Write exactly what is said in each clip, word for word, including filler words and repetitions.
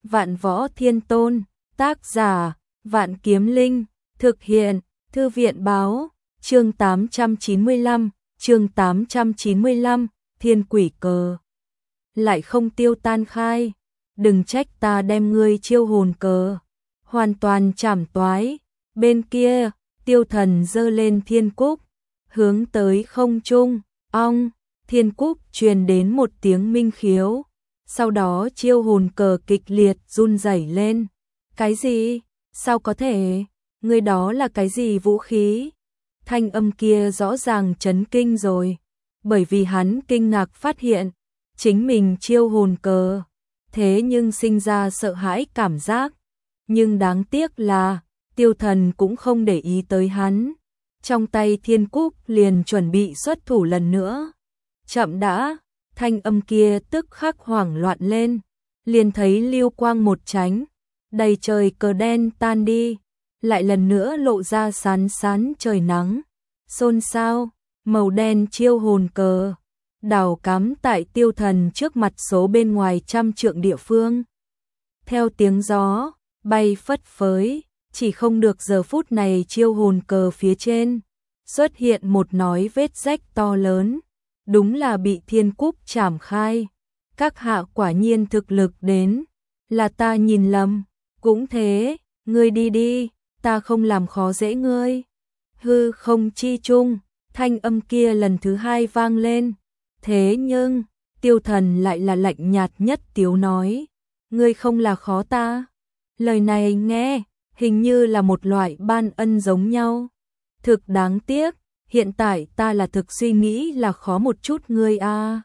Vạn Võ Thiên Tôn, tác giả, Vạn Kiếm Linh, thực hiện, Thư viện báo, chương tám trăm chín mươi lăm, chương tám trăm chín mươi lăm, Thiên Quỷ Cờ. Lại không tiêu tan khai, đừng trách ta đem ngươi chiêu hồn cờ, hoàn toàn chảm toái. Bên kia, Tiêu Thần giơ lên thiên cúc, hướng tới không trung, ong, thiên cúc truyền đến một tiếng minh khiếu. Sau đó chiêu hồn cờ kịch liệt run rẩy lên. Cái gì? Sao có thể? Người đó là cái gì vũ khí? Thanh âm kia rõ ràng chấn kinh rồi, bởi vì hắn kinh ngạc phát hiện chính mình chiêu hồn cờ, thế nhưng sinh ra sợ hãi cảm giác. Nhưng đáng tiếc là Tiêu Thần cũng không để ý tới hắn, trong tay thiên cúc liền chuẩn bị xuất thủ lần nữa. Chậm đã, thanh âm kia tức khắc hoảng loạn lên, liền thấy lưu quang một tránh, đầy trời cờ đen tan đi, lại lần nữa lộ ra sán sán trời nắng. Xôn xao, màu đen chiêu hồn cờ, đào cắm tại Tiêu Thần trước mặt số bên ngoài trăm trượng địa phương. Theo tiếng gió, bay phất phới, chỉ không được giờ phút này chiêu hồn cờ phía trên xuất hiện một nói vết rách to lớn, đúng là bị thiên cúc chảm khai. Các hạ quả nhiên thực lực đến, là ta nhìn lầm, cũng thế, ngươi đi đi, ta không làm khó dễ ngươi. Hư không chi chung, thanh âm kia lần thứ hai vang lên, thế nhưng Tiêu Thần lại là lạnh nhạt nhất tiếu nói, ngươi không là khó ta. Lời này nghe hình như là một loại ban ân giống nhau. Thực đáng tiếc, hiện tại ta là thực suy nghĩ là khó một chút ngươi a. À.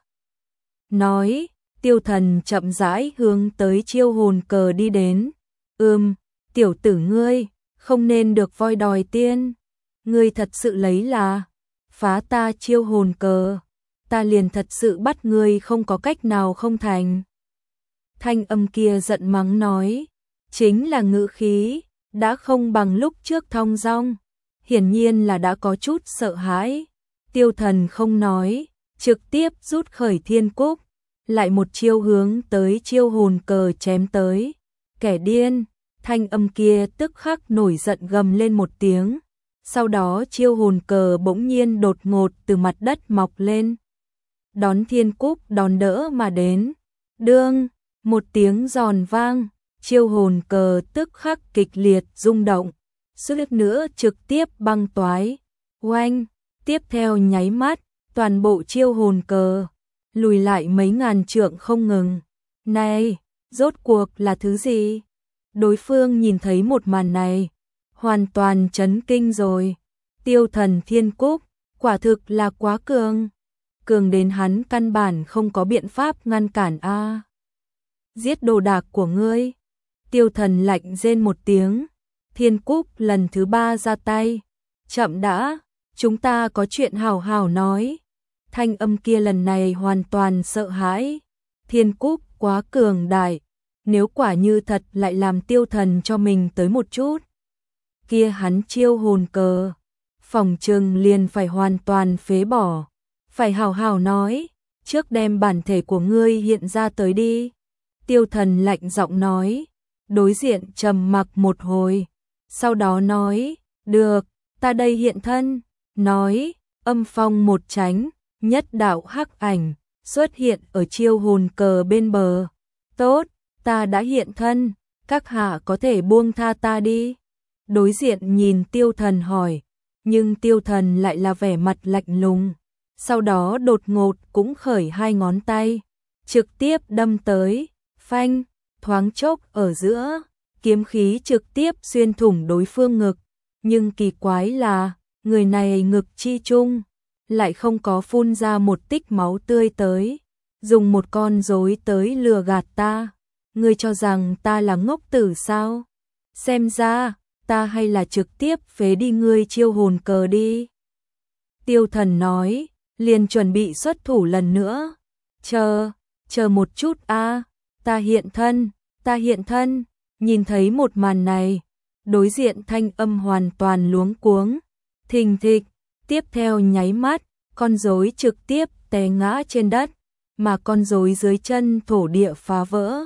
Nói, Tiêu Thần chậm rãi hướng tới chiêu hồn cờ đi đến. Ừm, tiểu tử ngươi, không nên được voi đòi tiên. Ngươi thật sự lấy là phá ta chiêu hồn cờ, ta liền thật sự bắt ngươi không có cách nào không thành. Thanh âm kia giận mắng nói, chính là ngữ khí đã không bằng lúc trước thong dong, hiển nhiên là đã có chút sợ hãi. Tiêu Thần không nói, trực tiếp rút khởi thiên cúc, lại một chiêu hướng tới chiêu hồn cờ chém tới. Kẻ điên, thanh âm kia tức khắc nổi giận gầm lên một tiếng. Sau đó chiêu hồn cờ bỗng nhiên đột ngột từ mặt đất mọc lên, đón thiên cúc đón đỡ mà đến. Đương, một tiếng giòn vang, chiêu hồn cờ tức khắc kịch liệt rung động, suýt nữa trực tiếp băng toái. Oanh, tiếp theo nháy mắt, toàn bộ chiêu hồn cờ lùi lại mấy ngàn trượng không ngừng. Này, rốt cuộc là thứ gì? Đối phương nhìn thấy một màn này, hoàn toàn chấn kinh rồi. Tiêu Thần thiên cúc, quả thực là quá cường. Cường đến hắn căn bản không có biện pháp ngăn cản a. À. Giết đồ đạc của ngươi. Tiêu Thần lạnh rên một tiếng, thiên cúc lần thứ ba ra tay. Chậm đã, chúng ta có chuyện hào hào nói. Thanh âm kia lần này hoàn toàn sợ hãi. Thiên cúc quá cường đại, nếu quả như thật lại làm Tiêu Thần cho mình tới một chút, kia hắn chiêu hồn cờ, phòng trừng liền phải hoàn toàn phế bỏ. Phải hào hào nói, trước đem bản thể của ngươi hiện ra tới đi. Tiêu Thần lạnh giọng nói, đối diện trầm mặc một hồi, sau đó nói, được, ta đây hiện thân. Nói, âm phong một tránh, nhất đạo hắc ảnh xuất hiện ở chiêu hồn cờ bên bờ. Tốt, ta đã hiện thân, các hạ có thể buông tha ta đi. Đối diện nhìn Tiêu Thần hỏi, nhưng Tiêu Thần lại là vẻ mặt lạnh lùng. Sau đó đột ngột cũng khởi hai ngón tay, trực tiếp đâm tới, phanh, thoáng chốc ở giữa, kiếm khí trực tiếp xuyên thủng đối phương ngực. Nhưng kỳ quái là, người này ngực chi chung lại không có phun ra một tích máu tươi tới. Dùng một con rối tới lừa gạt ta. Ngươi cho rằng ta là ngốc tử sao? Xem ra, ta hay là trực tiếp phế đi ngươi chiêu hồn cờ đi. Tiêu Thần nói, liền chuẩn bị xuất thủ lần nữa. Chờ, chờ một chút a, à, ta hiện thân, ta hiện thân. Nhìn thấy một màn này, đối diện thanh âm hoàn toàn luống cuống. Thình thịch, tiếp theo nháy mắt, con rối trực tiếp té ngã trên đất, mà con rối dưới chân thổ địa phá vỡ.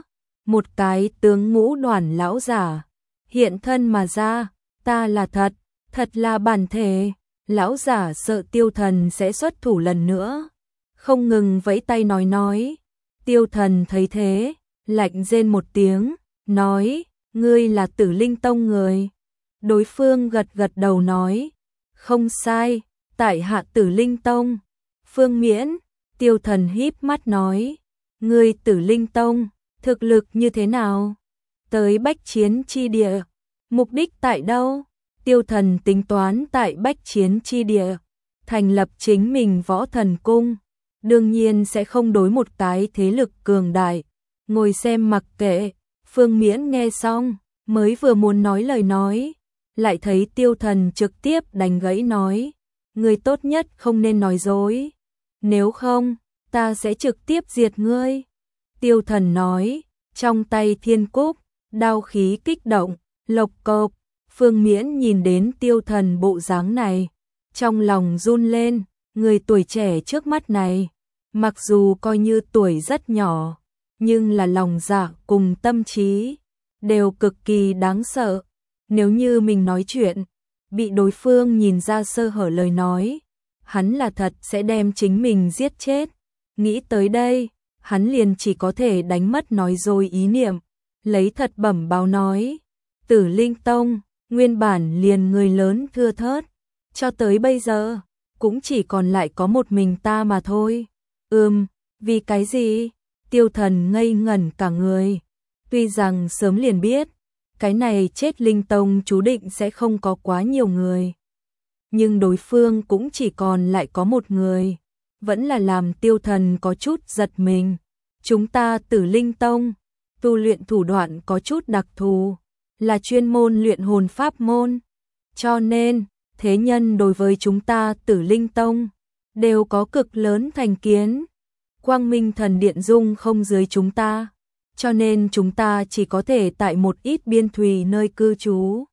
một cái tướng ngũ đoàn lão giả hiện thân mà ra, ta là thật, thật là bản thể. Lão giả sợ Tiêu Thần sẽ xuất thủ lần nữa, không ngừng vẫy tay nói nói. Tiêu Thần thấy thế, lạnh rên một tiếng, nói, ngươi là Tử Linh Tông người. Đối phương gật gật đầu nói, không sai, tại hạ Tử Linh Tông. Phương Miễn. Tiêu Thần híp mắt nói, ngươi Tử Linh Tông, thực lực như thế nào? Tới Bách Chiến chi địa, mục đích tại đâu? Tiêu Thần tính toán tại Bách Chiến chi địa thành lập chính mình Võ Thần Cung, đương nhiên sẽ không đối một cái thế lực cường đại ngồi xem mặc kệ. Phương Miễn nghe xong, mới vừa muốn nói lời nói, lại thấy Tiêu Thần trực tiếp đánh gãy nói, ngươi tốt nhất không nên nói dối, nếu không, ta sẽ trực tiếp diệt ngươi. Tiêu Thần nói, trong tay thiên cúc, đao khí kích động, lộc cộc. Phương Miễn nhìn đến Tiêu Thần bộ dáng này, trong lòng run lên, người tuổi trẻ trước mắt này, mặc dù coi như tuổi rất nhỏ, nhưng là lòng dạ cùng tâm trí đều cực kỳ đáng sợ. Nếu như mình nói chuyện, bị đối phương nhìn ra sơ hở lời nói, hắn là thật sẽ đem chính mình giết chết. Nghĩ tới đây, hắn liền chỉ có thể đánh mất nói dối ý niệm, lấy thật bẩm báo nói, Tử Linh Tông nguyên bản liền người lớn thưa thớt, cho tới bây giờ cũng chỉ còn lại có một mình ta mà thôi. Ừm, vì cái gì? Tiêu Thần ngây ngẩn cả người. Tuy rằng sớm liền biết, cái này chết Linh Tông chú định sẽ không có quá nhiều người, nhưng đối phương cũng chỉ còn lại có một người, vẫn là làm Tiêu Thần có chút giật mình. Chúng ta Tử Linh Tông, tu luyện thủ đoạn có chút đặc thù, là chuyên môn luyện hồn pháp môn, cho nên thế nhân đối với chúng ta Tử Linh Tông đều có cực lớn thành kiến. Quang Minh Thần Điện dung không dưới chúng ta, cho nên chúng ta chỉ có thể tại một ít biên thùy nơi cư trú.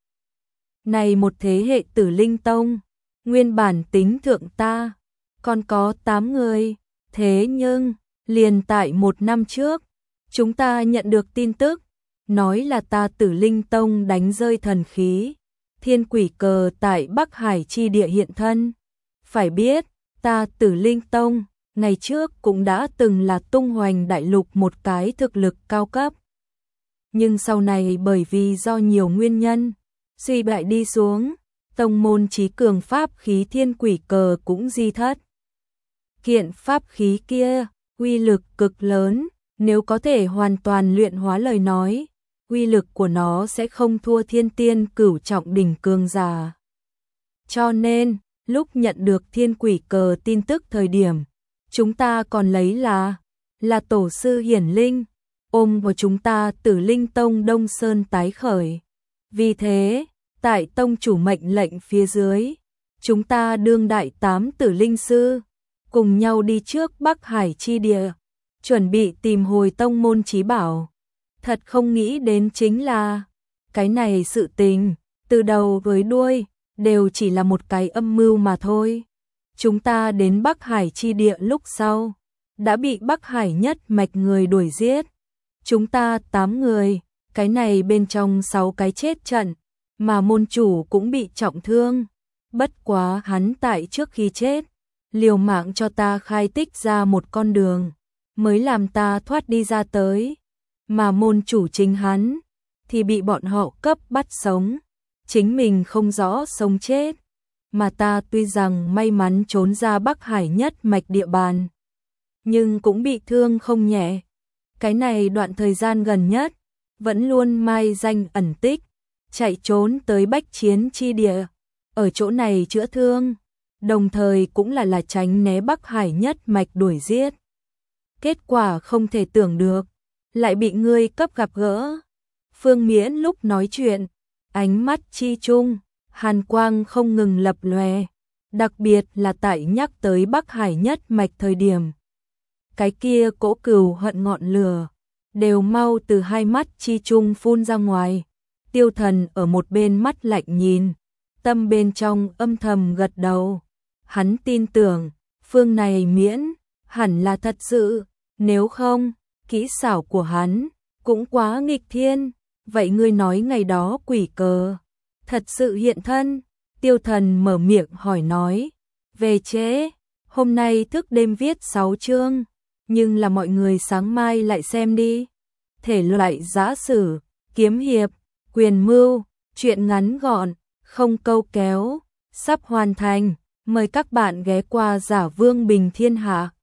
Này một thế hệ Tử Linh Tông, nguyên bản tính thượng ta còn có tám người, thế nhưng liền tại một năm trước, chúng ta nhận được tin tức, nói là ta Tử Linh Tông đánh rơi thần khí, thiên quỷ cờ tại Bắc Hải chi địa hiện thân. Phải biết, ta Tử Linh Tông, ngày trước cũng đã từng là tung hoành đại lục một cái thực lực cao cấp. Nhưng sau này bởi vì do nhiều nguyên nhân, suy bại đi xuống, tông môn chí cường pháp khí thiên quỷ cờ cũng di thất. Kiện pháp khí kia, uy lực cực lớn, nếu có thể hoàn toàn luyện hóa lời nói, uy lực của nó sẽ không thua thiên tiên cửu trọng đỉnh cường giả. Cho nên, lúc nhận được thiên quỷ cờ tin tức thời điểm, chúng ta còn lấy là, là tổ sư hiển linh, ôm vào chúng ta Tử Linh Tông Đông Sơn tái khởi. Vì thế, tại tông chủ mệnh lệnh phía dưới, chúng ta đương đại tám Tử Linh Sư, cùng nhau đi trước Bắc Hải chi địa, chuẩn bị tìm hồi tông môn chí bảo. Thật không nghĩ đến chính là, cái này sự tình, từ đầu với đuôi, đều chỉ là một cái âm mưu mà thôi. Chúng ta đến Bắc Hải chi địa lúc sau, đã bị Bắc Hải nhất mạch người đuổi giết. Chúng ta tám người, cái này bên trong sáu cái chết trận, mà môn chủ cũng bị trọng thương. Bất quá hắn tại trước khi chết, liều mạng cho ta khai tích ra một con đường, mới làm ta thoát đi ra tới. Mà môn chủ chính hắn, thì bị bọn họ cấp bắt sống, chính mình không rõ sống chết. Mà ta tuy rằng may mắn trốn ra Bắc Hải nhất mạch địa bàn, nhưng cũng bị thương không nhẹ. Cái này đoạn thời gian gần nhất, vẫn luôn mai danh ẩn tích, chạy trốn tới Bách Chiến chi địa, ở chỗ này chữa thương, đồng thời cũng là là tránh né Bắc Hải nhất mạch đuổi giết. Kết quả không thể tưởng được, lại bị ngươi cấp gặp gỡ. Phương Miễn lúc nói chuyện, ánh mắt chi chung, hàn quang không ngừng lập lòe, đặc biệt là tại nhắc tới Bắc Hải nhất mạch thời điểm. Cái kia cỗ cừu hận ngọn lửa, đều mau từ hai mắt chi chung phun ra ngoài. Tiêu Thần ở một bên mắt lạnh nhìn, tâm bên trong âm thầm gật đầu. Hắn tin tưởng, phương này Miễn, hẳn là thật sự, nếu không, kỹ xảo của hắn, cũng quá nghịch thiên. Vậy ngươi nói ngày đó quỷ cờ thật sự hiện thân? Tiêu Thần mở miệng hỏi nói. Về trễ, hôm nay thức đêm viết sáu chương, nhưng là mọi người sáng mai lại xem đi. Thể loại giã sử, kiếm hiệp, quyền mưu, truyện ngắn gọn, không câu kéo, sắp hoàn thành. Mời các bạn ghé qua Giả Vương Bình Thiên Hạ.